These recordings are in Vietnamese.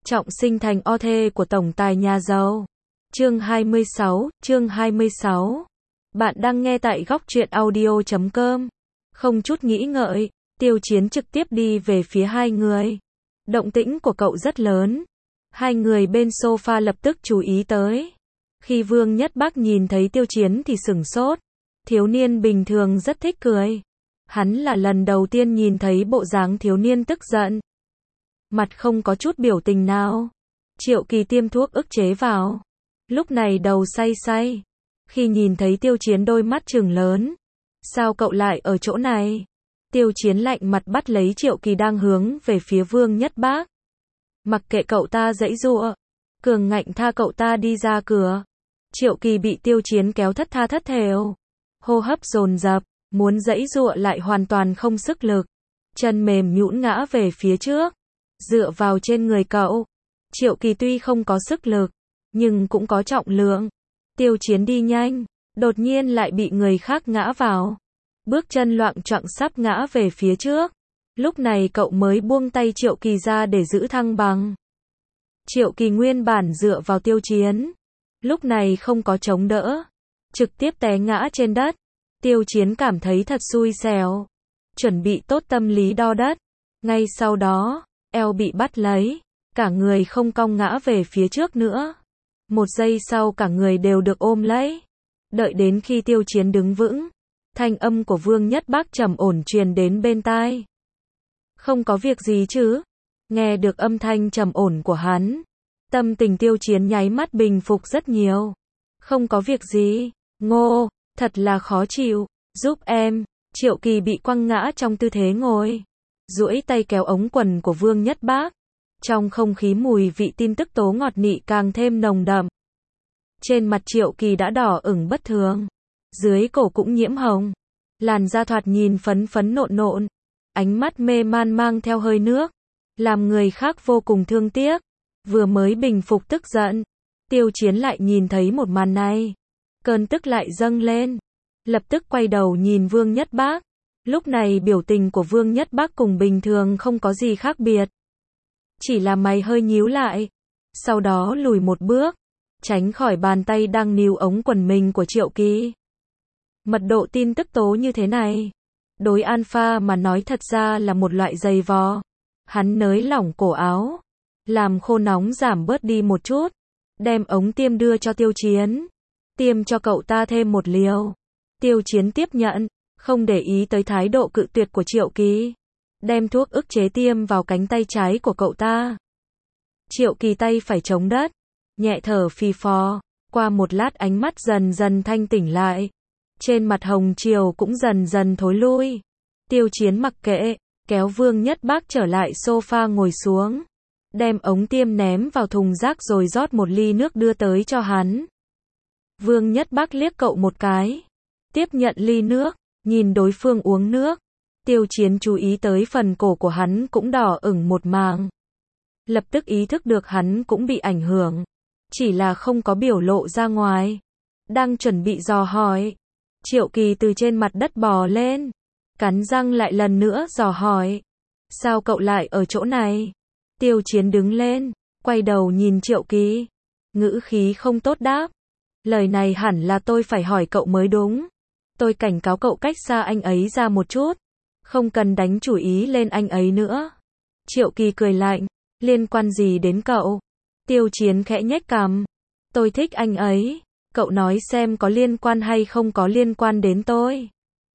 Trọng sinh thành o thê của tổng tài nhà giàu. Chương 26. Bạn đang nghe tại góc truyện audio.com. Không chút nghĩ ngợi, Tiêu Chiến trực tiếp đi về phía hai người. Động tĩnh của cậu rất lớn. Hai người bên sofa lập tức chú ý tới. Khi Vương Nhất Bác nhìn thấy Tiêu Chiến thì sửng sốt. Thiếu niên bình thường rất thích cười. Hắn là lần đầu tiên nhìn thấy bộ dáng thiếu niên tức giận. Mặt không có chút biểu tình nào. Triệu Kỳ tiêm thuốc ức chế vào. Lúc này đầu say say. Khi nhìn thấy Tiêu Chiến đôi mắt trừng lớn. Sao cậu lại ở chỗ này? Tiêu Chiến lạnh mặt bắt lấy Triệu Kỳ đang hướng về phía Vương Nhất Bác. Mặc kệ cậu ta giãy giụa, cường ngạnh tha cậu ta đi ra cửa. Triệu Kỳ bị Tiêu Chiến kéo thất tha thất thểu. Hô hấp dồn dập, muốn giãy giụa lại hoàn toàn không sức lực. Chân mềm nhũn ngã về phía trước. Dựa vào trên người cậu. Triệu Kỳ tuy không có sức lực, nhưng cũng có trọng lượng. Tiêu Chiến đi nhanh, đột nhiên lại bị người khác ngã vào. Bước chân loạng choạng sắp ngã về phía trước. Lúc này cậu mới buông tay Triệu Kỳ ra để giữ thăng bằng. Triệu Kỳ nguyên bản dựa vào Tiêu Chiến. Lúc này không có chống đỡ. Trực tiếp té ngã trên đất. Tiêu Chiến cảm thấy thật xui xẻo. Chuẩn bị tốt tâm lý đo đất. Ngay sau đó, eo bị bắt lấy. Cả người không cong ngã về phía trước nữa. Một giây sau cả người đều được ôm lấy. Đợi đến khi Tiêu Chiến đứng vững. Thanh âm của Vương Nhất Bác trầm ổn truyền đến bên tai. Không có việc gì chứ? Nghe được âm thanh trầm ổn của hắn. Tâm tình Tiêu Chiến nháy mắt bình phục rất nhiều. Không có việc gì. Ngô, thật là khó chịu. Giúp em. Triệu Kỳ bị quăng ngã trong tư thế ngồi. Duỗi tay kéo ống quần của Vương Nhất Bác. Trong không khí mùi vị tin tức tố ngọt nị càng thêm nồng đậm. Trên mặt Triệu Kỳ đã đỏ ửng bất thường. Dưới cổ cũng nhiễm hồng. Làn da thoạt nhìn phấn phấn nộn nộn. Ánh mắt mê man mang theo hơi nước. Làm người khác vô cùng thương tiếc. Vừa mới bình phục tức giận. Tiêu Chiến lại nhìn thấy một màn này. Cơn tức lại dâng lên. Lập tức quay đầu nhìn Vương Nhất Bác. Lúc này biểu tình của Vương Nhất Bác cùng bình thường không có gì khác biệt. Chỉ là mày hơi nhíu lại. Sau đó lùi một bước. Tránh khỏi bàn tay đang níu ống quần mình của Triệu Kỳ. Mật độ tin tức tố như thế này. Đối Alpha mà nói thật ra là một loại giày vò. Hắn nới lỏng cổ áo. Làm khô nóng giảm bớt đi một chút. Đem ống tiêm đưa cho Tiêu Chiến. Tiêm cho cậu ta thêm một liều. Tiêu Chiến tiếp nhận. Không để ý tới thái độ cự tuyệt của Triệu Kỳ. Đem thuốc ức chế tiêm vào cánh tay trái của cậu ta. Triệu Kỳ tay phải chống đất. Nhẹ thở phì phò. Qua một lát ánh mắt dần dần thanh tỉnh lại. Trên mặt hồng chiều cũng dần dần thối lui. Tiêu Chiến mặc kệ. Kéo Vương Nhất Bác trở lại sofa ngồi xuống. Đem ống tiêm ném vào thùng rác rồi rót một ly nước đưa tới cho hắn. Vương Nhất Bác liếc cậu một cái. Tiếp nhận ly nước. Nhìn đối phương uống nước. Tiêu Chiến chú ý tới phần cổ của hắn cũng đỏ ửng một mảng. Lập tức ý thức được hắn cũng bị ảnh hưởng. Chỉ là không có biểu lộ ra ngoài. Đang chuẩn bị dò hỏi. Triệu Kỳ từ trên mặt đất bò lên. Cắn răng lại lần nữa dò hỏi. Sao cậu lại ở chỗ này? Tiêu Chiến đứng lên. Quay đầu nhìn Triệu Kỳ. Ngữ khí không tốt đáp. Lời này hẳn là tôi phải hỏi cậu mới đúng. Tôi cảnh cáo cậu cách xa anh ấy ra một chút. Không cần đánh chủ ý lên anh ấy nữa. Triệu Kỳ cười lạnh. Liên quan gì đến cậu? Tiêu Chiến khẽ nhếch cằm. Tôi thích anh ấy. Cậu nói xem có liên quan hay không có liên quan đến tôi.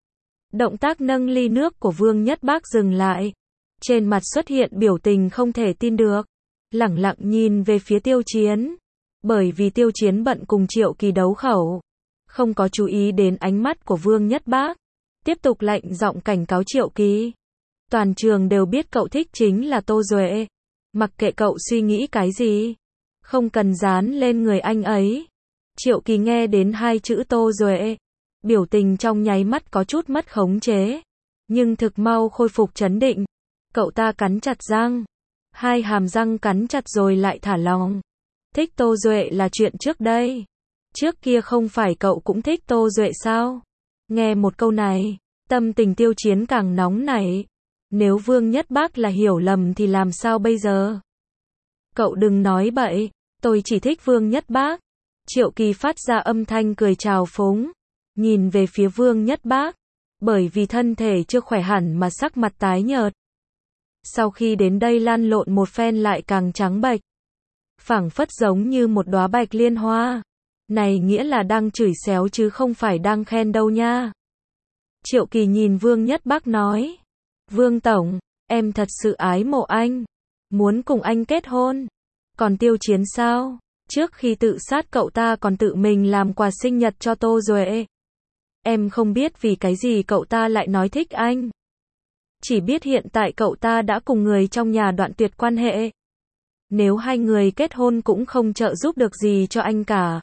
Động tác nâng ly nước của Vương Nhất Bác dừng lại. Trên mặt xuất hiện biểu tình không thể tin được. Lẳng lặng nhìn về phía Tiêu Chiến. Bởi vì Tiêu Chiến bận cùng Triệu Kỳ đấu khẩu. Không có chú ý đến ánh mắt của Vương Nhất Bác. Tiếp tục lạnh giọng cảnh cáo Triệu Kỳ. Toàn trường đều biết cậu thích chính là Tô Duệ. Mặc kệ cậu suy nghĩ cái gì. Không cần dán lên người anh ấy. Triệu Kỳ nghe đến hai chữ Tô Duệ. Biểu tình trong nháy mắt có chút mất khống chế. Nhưng thực mau khôi phục trấn định. Cậu ta cắn chặt răng. Hai hàm răng cắn chặt rồi lại thả lỏng. Thích Tô Duệ là chuyện trước đây. Trước kia không phải cậu cũng thích Tô Duệ sao? Nghe một câu này, tâm tình Tiêu Chiến càng nóng nảy. Nếu Vương Nhất Bác là hiểu lầm thì làm sao bây giờ? Cậu đừng nói bậy, tôi chỉ thích Vương Nhất Bác. Triệu Kỳ phát ra âm thanh cười trào phúng, nhìn về phía Vương Nhất Bác, bởi vì thân thể chưa khỏe hẳn mà sắc mặt tái nhợt. Sau khi đến đây lăn lộn một phen lại càng trắng bệch, phảng phất giống như một đóa bạch liên hoa. Này nghĩa là đang chửi xéo chứ không phải đang khen đâu nha. Triệu Kỳ nhìn Vương Nhất Bác nói, Vương Tổng, em thật sự ái mộ anh, muốn cùng anh kết hôn. Còn Tiêu Chiến sao? Trước khi tự sát cậu ta còn tự mình làm quà sinh nhật cho Tô Duệ. Em không biết vì cái gì cậu ta lại nói thích anh. Chỉ biết hiện tại cậu ta đã cùng người trong nhà đoạn tuyệt quan hệ. Nếu hai người kết hôn cũng không trợ giúp được gì cho anh cả.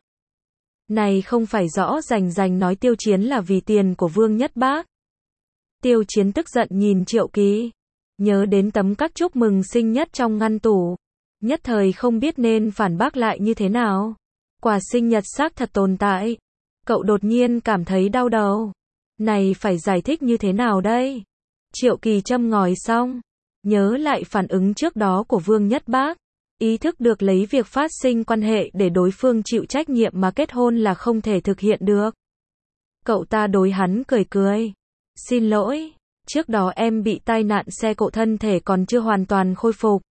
Này không phải rõ rành nói Tiêu Chiến là vì tiền của Vương Nhất Bác. Tiêu Chiến tức giận nhìn Triệu Kỳ, nhớ đến tấm các chúc mừng sinh nhật trong ngăn tủ, nhất thời không biết nên phản bác lại như thế nào. Quà sinh nhật xác thật tồn tại. Cậu đột nhiên cảm thấy đau đầu. Này phải giải thích như thế nào đây? Triệu Kỳ châm ngòi xong, nhớ lại phản ứng trước đó của Vương Nhất Bác, ý thức được lấy việc phát sinh quan hệ để đối phương chịu trách nhiệm mà kết hôn là không thể thực hiện được. Cậu ta đối hắn cười cười. Xin lỗi, trước đó em bị tai nạn xe cộ thân thể còn chưa hoàn toàn khôi phục.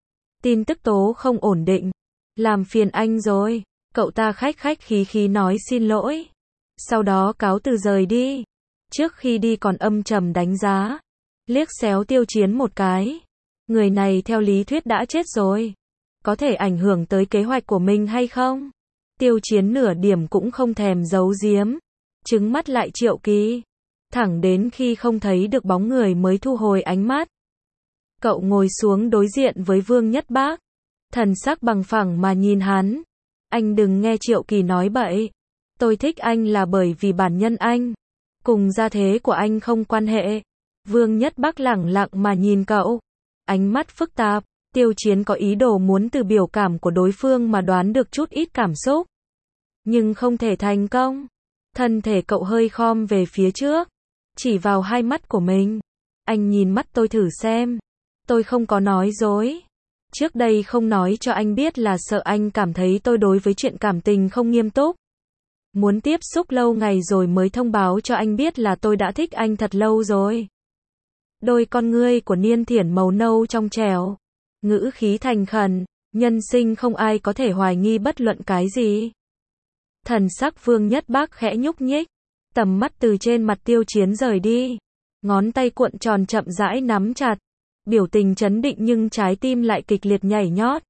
Tin tức tố không ổn định. Làm phiền anh rồi. Cậu ta khách khí nói xin lỗi. Sau đó cáo từ rời đi. Trước khi đi còn âm trầm đánh giá. Liếc xéo Tiêu Chiến một cái. Người này theo lý thuyết đã chết rồi. Có thể ảnh hưởng tới kế hoạch của mình hay không? Tiêu Chiến nửa điểm cũng không thèm giấu giếm. Trừng mắt lại Triệu Kỳ. Thẳng đến khi không thấy được bóng người mới thu hồi ánh mắt. Cậu ngồi xuống đối diện với Vương Nhất Bác. Thần sắc bằng phẳng mà nhìn hắn. Anh đừng nghe Triệu Kỳ nói bậy. Tôi thích anh là bởi vì bản nhân anh. Cùng gia thế của anh không quan hệ. Vương Nhất Bác lẳng lặng mà nhìn cậu. Ánh mắt phức tạp. Tiêu Chiến có ý đồ muốn từ biểu cảm của đối phương mà đoán được chút ít cảm xúc. Nhưng không thể thành công. Thân thể cậu hơi khom về phía trước. Chỉ vào hai mắt của mình. Anh nhìn mắt tôi thử xem. Tôi không có nói dối. Trước đây không nói cho anh biết là sợ anh cảm thấy tôi đối với chuyện cảm tình không nghiêm túc. Muốn tiếp xúc lâu ngày rồi mới thông báo cho anh biết là tôi đã thích anh thật lâu rồi. Đôi con ngươi của Niên Thiển màu nâu trong trẻo. Ngữ khí thành khẩn, nhân sinh không ai có thể hoài nghi bất luận cái gì. Thần sắc Vương Nhất Bác khẽ nhúc nhích. Tầm mắt từ trên mặt Tiêu Chiến rời đi. Ngón tay cuộn tròn chậm rãi nắm chặt. Biểu tình trấn định nhưng trái tim lại kịch liệt nhảy nhót.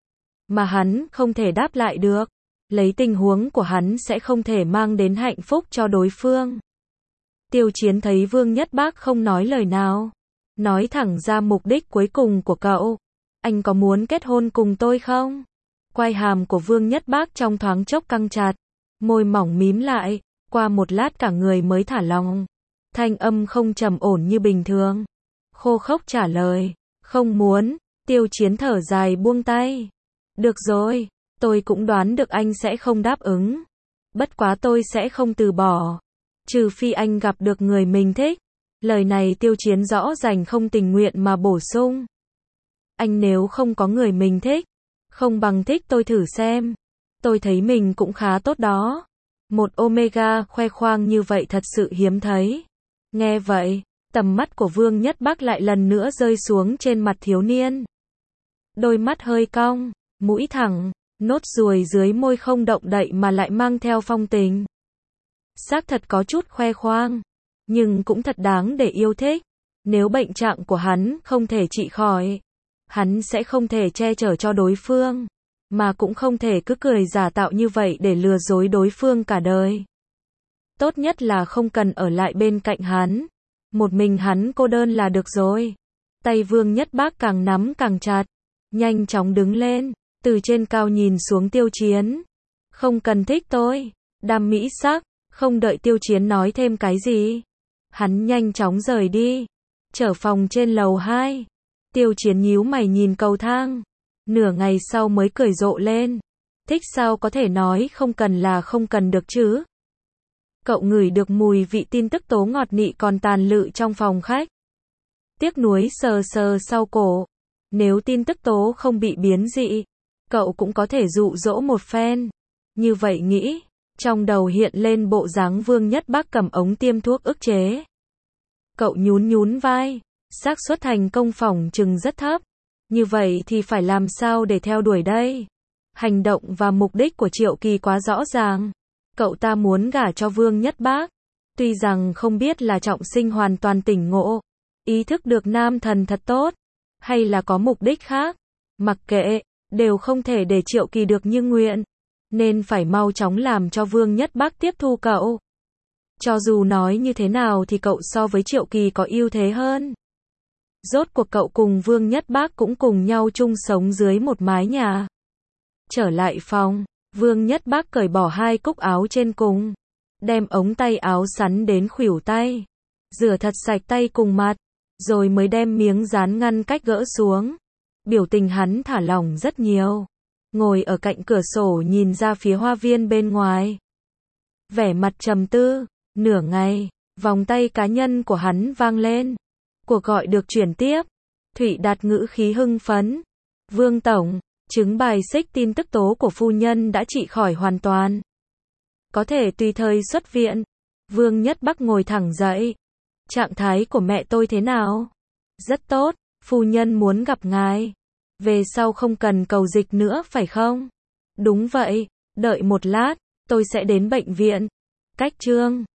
Mà hắn không thể đáp lại được. Lấy tình huống của hắn sẽ không thể mang đến hạnh phúc cho đối phương. Tiêu Chiến thấy Vương Nhất Bác không nói lời nào. Nói thẳng ra mục đích cuối cùng của cậu. Anh có muốn kết hôn cùng tôi không? Quai hàm của Vương Nhất Bác trong thoáng chốc căng chặt. Môi mỏng mím lại. Qua một lát cả người mới thả lỏng. Thanh âm không trầm ổn như bình thường. Khô khốc trả lời. Không muốn. Tiêu Chiến thở dài buông tay. Được rồi. Tôi cũng đoán được anh sẽ không đáp ứng. Bất quá tôi sẽ không từ bỏ. Trừ phi anh gặp được người mình thích. Lời này Tiêu Chiến rõ ràng không tình nguyện mà bổ sung. Anh nếu không có người mình thích. Không bằng thích tôi thử xem. Tôi thấy mình cũng khá tốt đó. Một Omega khoe khoang như vậy thật sự hiếm thấy. Nghe vậy, tầm mắt của Vương Nhất Bác lại lần nữa rơi xuống trên mặt thiếu niên. Đôi mắt hơi cong, mũi thẳng, nốt ruồi dưới môi không động đậy mà lại mang theo phong tình. Xác thật có chút khoe khoang, nhưng cũng thật đáng để yêu thích. Nếu bệnh trạng của hắn không thể trị khỏi, hắn sẽ không thể che chở cho đối phương, mà cũng không thể cứ cười giả tạo như vậy để lừa dối đối phương cả đời. Tốt nhất là không cần ở lại bên cạnh hắn. Một mình hắn cô đơn là được rồi. Tay Vương Nhất Bác càng nắm càng chặt. Nhanh chóng đứng lên. Từ trên cao nhìn xuống Tiêu Chiến. Không cần thích tôi. Đam mỹ sắc. Không đợi Tiêu Chiến nói thêm cái gì. Hắn nhanh chóng rời đi. Trở phòng trên lầu 2. Tiêu Chiến nhíu mày nhìn cầu thang. Nửa ngày sau mới cười rộ lên. Thích sao có thể nói không cần là không cần được chứ. Cậu ngửi được mùi vị tin tức tố ngọt nị còn tàn lự trong phòng khách. Tiếc nuối sờ sờ sau cổ. Nếu tin tức tố không bị biến dị, cậu cũng có thể dụ dỗ một phen. Như vậy nghĩ, trong đầu hiện lên bộ dáng Vương Nhất Bác cầm ống tiêm thuốc ức chế. Cậu nhún nhún vai, xác suất thành công phỏng chừng rất thấp. Như vậy thì phải làm sao để theo đuổi đây? Hành động và mục đích của Triệu Kỳ quá rõ ràng. Cậu ta muốn gả cho Vương Nhất Bác. Tuy rằng không biết là Trọng Sinh hoàn toàn tỉnh ngộ, ý thức được nam thần thật tốt, hay là có mục đích khác. Mặc kệ, đều không thể để Triệu Kỳ được như nguyện. Nên phải mau chóng làm cho Vương Nhất Bác tiếp thu cậu. Cho dù nói như thế nào thì cậu so với Triệu Kỳ có ưu thế hơn. Rốt cuộc cậu cùng Vương Nhất Bác cũng cùng nhau chung sống dưới một mái nhà. Trở lại phòng, Vương Nhất Bác cởi bỏ 2 cúc áo trên cùng, đem ống tay áo sắn đến khuỷu tay, rửa thật sạch tay cùng mặt, rồi mới đem miếng dán ngăn cách gỡ xuống. Biểu tình hắn thả lỏng rất nhiều, ngồi ở cạnh cửa sổ nhìn ra phía hoa viên bên ngoài. Vẻ mặt trầm tư, nửa ngày, vòng tay cá nhân của hắn vang lên. Cuộc gọi được chuyển tiếp. Thụy Đạt ngữ khí hưng phấn. Vương Tổng, chứng bài xích tin tức tố của phu nhân đã trị khỏi hoàn toàn. Có thể tùy thời xuất viện. Vương Nhất Bắc ngồi thẳng dậy. Trạng thái của mẹ tôi thế nào? Rất tốt, phu nhân muốn gặp ngài. Về sau không cần cầu dịch nữa phải không? Đúng vậy, đợi một lát, tôi sẽ đến bệnh viện. Cách Trương